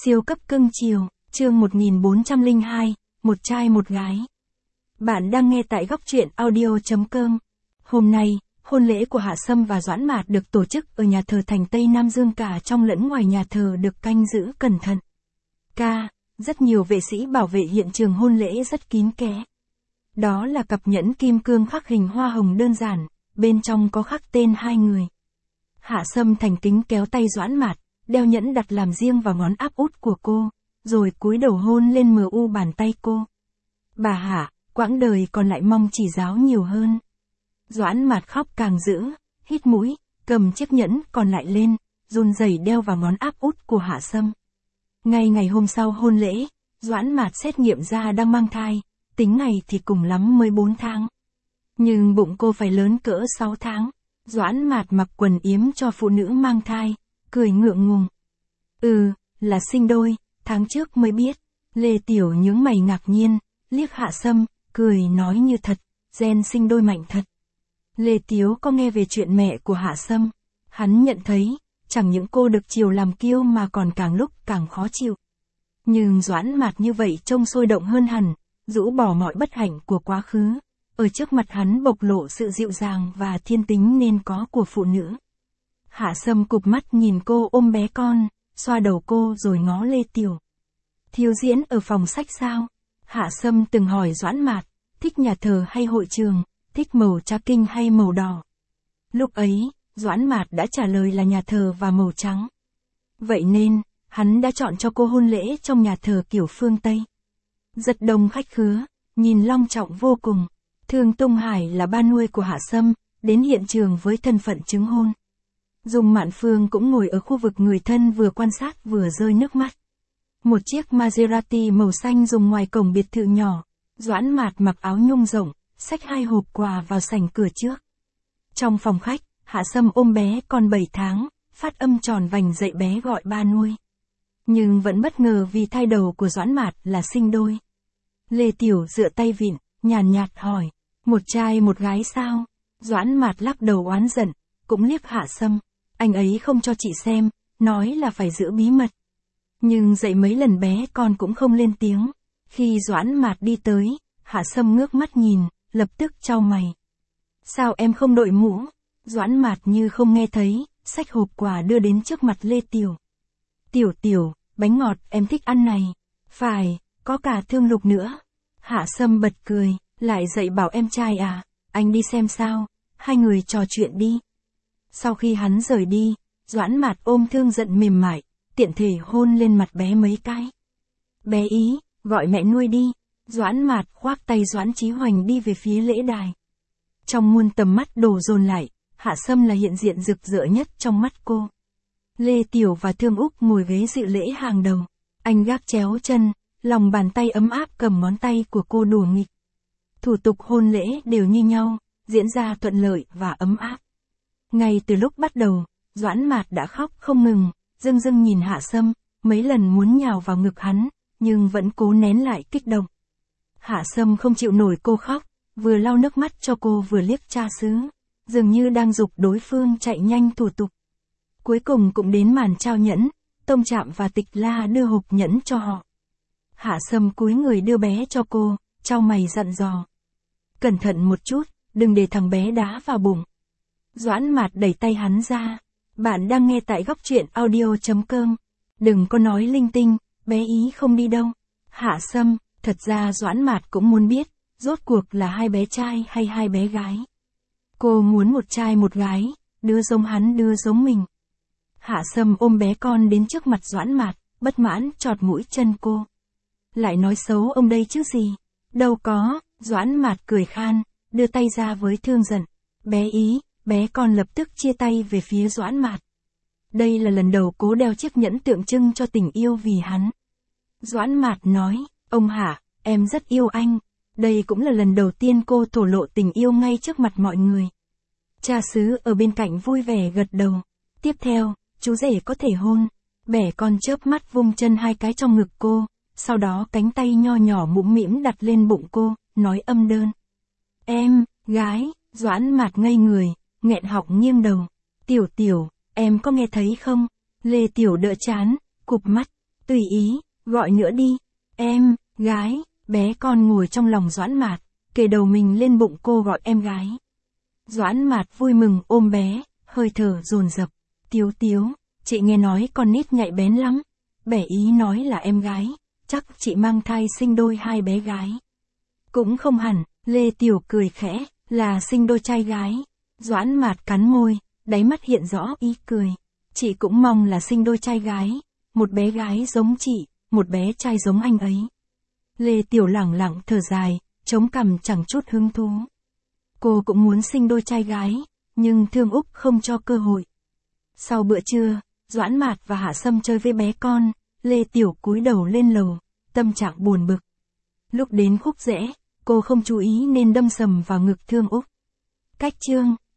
Siêu cấp cưng chiều, chương 1402, một trai một gái. Bạn đang nghe tại góc truyện audio.com. Hôm nay, hôn lễ của Hạ Sâm và Doãn Mạt được tổ chức ở nhà thờ thành Tây Nam Dương, cả trong lẫn ngoài nhà thờ được canh giữ cẩn thận. Rất nhiều vệ sĩ bảo vệ hiện trường hôn lễ rất kín kẽ. Đó là cặp nhẫn kim cương khắc hình hoa hồng đơn giản, bên trong có khắc tên hai người. Hạ Sâm thành kính kéo tay Doãn Mạt, đeo nhẫn đặt làm riêng vào ngón áp út của cô, rồi cúi đầu hôn lên mu bàn tay cô. Bà Hạ, quãng đời còn lại mong chỉ giáo nhiều hơn. Doãn Mạt khóc càng dữ, hít mũi, cầm chiếc nhẫn còn lại lên, run rẩy đeo vào ngón áp út của Hạ Sâm. Ngay ngày hôm sau hôn lễ, Doãn Mạt xét nghiệm ra đang mang thai, tính ngày thì cùng lắm mới 4 tháng. Nhưng bụng cô phải lớn cỡ 6 tháng. Doãn Mạt mặc quần yếm cho phụ nữ mang thai, cười ngượng ngùng. Là sinh đôi, tháng trước mới biết. Lê Tiểu nhướng mày ngạc nhiên, liếc Hạ Sâm, cười nói như thật, gen sinh đôi mạnh thật. Lê Tiếu có nghe về chuyện mẹ của Hạ Sâm. Hắn nhận thấy, chẳng những cô được chiều làm kiêu mà còn càng lúc càng khó chịu. Nhưng Doãn Mạt như vậy trông sôi động hơn hẳn, rũ bỏ mọi bất hạnh của quá khứ. Ở trước mặt hắn bộc lộ sự dịu dàng và thiên tính nên có của phụ nữ. Hạ Sâm cụp mắt nhìn cô ôm bé con, xoa đầu cô rồi ngó Lê Tiểu. Thiếu diễn ở phòng sách sao? Hạ Sâm từng hỏi Doãn Mạt, thích nhà thờ hay hội trường, thích màu trà kinh hay màu đỏ. Lúc ấy, Doãn Mạt đã trả lời là nhà thờ và màu trắng. Vậy nên, hắn đã chọn cho cô hôn lễ trong nhà thờ kiểu phương Tây. Rất đông khách khứa, nhìn long trọng vô cùng. Thương Tung Hải là ba nuôi của Hạ Sâm, đến hiện trường với thân phận chứng hôn. Dung Mạn Phương cũng ngồi ở khu vực người thân vừa quan sát vừa rơi nước mắt. Một chiếc Maserati màu xanh dùng ngoài cổng biệt thự nhỏ. Doãn Mạt mặc áo nhung rộng, xách 2 hộp quà vào sảnh cửa trước. Trong phòng khách, Hạ Sâm ôm bé con 7 tháng, phát âm tròn vành dạy bé gọi ba nuôi. Nhưng vẫn bất ngờ vì thai đầu của Doãn Mạt là sinh đôi. Lê Tiểu dựa tay vịn, nhàn nhạt hỏi, một trai một gái sao? Doãn Mạt lắc đầu oán giận, cũng liếc Hạ Sâm, anh ấy không cho chị xem, nói là phải giữ bí mật. Nhưng dạy mấy lần bé con cũng không lên tiếng. Khi Doãn Mạt đi tới, Hạ Sâm ngước mắt nhìn, lập tức chau mày. Sao em không đội mũ? Doãn Mạt như không nghe thấy, xách hộp quà đưa đến trước mặt Lê Tiểu. Tiểu, bánh ngọt em thích ăn này. Phải, có cả thương lục nữa. Hạ Sâm bật cười, lại dạy bảo em trai à, anh đi xem sao, hai người trò chuyện đi. Sau khi hắn rời đi, Doãn Mạt ôm Thương giận mềm mại, tiện thể hôn lên mặt bé mấy cái. Bé Ý, gọi mẹ nuôi đi. Doãn Mạt khoác tay Doãn Chí Hoành đi về phía lễ đài. Trong muôn tầm mắt đổ dồn lại, Hạ Sâm là hiện diện rực rỡ nhất trong mắt cô. Lê Tiểu và Thương Úc ngồi ghế dự lễ hàng đầu. Anh gác chéo chân, lòng bàn tay ấm áp cầm ngón tay của cô đùa nghịch. Thủ tục hôn lễ đều như nhau, diễn ra thuận lợi và ấm áp. Ngay từ lúc bắt đầu, Doãn Mạt đã khóc không ngừng, dưng nhìn Hạ Sâm, mấy lần muốn nhào vào ngực hắn, nhưng vẫn cố nén lại kích động. Hạ Sâm không chịu nổi cô khóc, vừa lau nước mắt cho cô vừa liếc cha xứ, dường như đang giục đối phương chạy nhanh thủ tục. Cuối cùng cũng đến màn trao nhẫn, Tông Trạm và Tịch La đưa hộp nhẫn cho họ. Hạ Sâm cúi người đưa bé cho cô, chau mày dặn dò. Cẩn thận một chút, đừng để thằng bé đá vào bụng. Doãn Mạt đẩy tay hắn ra. Bạn đang nghe tại góc truyện audio.com. Đừng có nói linh tinh, bé Ý không đi đâu. Hạ Sâm, thật ra Doãn Mạt cũng muốn biết, rốt cuộc là 2 bé trai hay 2 bé gái. Cô muốn một trai một gái, đưa giống hắn đưa giống mình. Hạ Sâm ôm bé con đến trước mặt Doãn Mạt, bất mãn chọt mũi chân cô. Lại nói xấu ông đây chứ gì? Đâu có, Doãn Mạt cười khan, đưa tay ra với Thương giận. Bé Ý, bé con lập tức chia tay về phía Doãn Mạt. Đây là lần đầu cố đeo chiếc nhẫn tượng trưng cho tình yêu vì hắn. Doãn Mạt nói, ông Hạ, em rất yêu anh. Đây cũng là lần đầu tiên cô thổ lộ tình yêu ngay trước mặt mọi người. Cha xứ ở bên cạnh vui vẻ gật đầu. Tiếp theo, chú rể có thể hôn. Bẻ con chớp mắt vung chân 2 cái trong ngực cô, sau đó cánh tay nho nhỏ mũm mĩm đặt lên bụng cô, nói âm đơn. Em, gái. Doãn Mạt ngây người, nghẹn họng nghiêng đầu. Tiểu, em có nghe thấy không? Lê Tiểu đỡ chán, cụp mắt. Tùy ý, gọi nữa đi. Em, gái, bé con ngồi trong lòng Doãn Mạt, kề đầu mình lên bụng cô gọi em gái. Doãn Mạt vui mừng ôm bé, hơi thở dồn dập. Tiếu Tiếu, chị nghe nói con nít nhạy bén lắm. Bẻ ý nói là em gái, chắc chị mang thai sinh đôi 2 bé gái. Cũng không hẳn, Lê Tiểu cười khẽ, là sinh đôi trai gái. Doãn Mạt cắn môi, đáy mắt hiện rõ ý cười. Chị cũng mong là sinh đôi trai gái, một bé gái giống chị, một bé trai giống anh ấy. Lê Tiểu lẳng lặng thở dài, chống cằm chẳng chút hứng thú. Cô cũng muốn sinh đôi trai gái, nhưng Thương Úc không cho cơ hội. Sau bữa trưa, Doãn Mạt và Hạ Sâm chơi với bé con, Lê Tiểu cúi đầu lên lầu, tâm trạng buồn bực. Lúc đến khúc rẽ, cô không chú ý nên đâm sầm vào ngực Thương Úc. Cách chương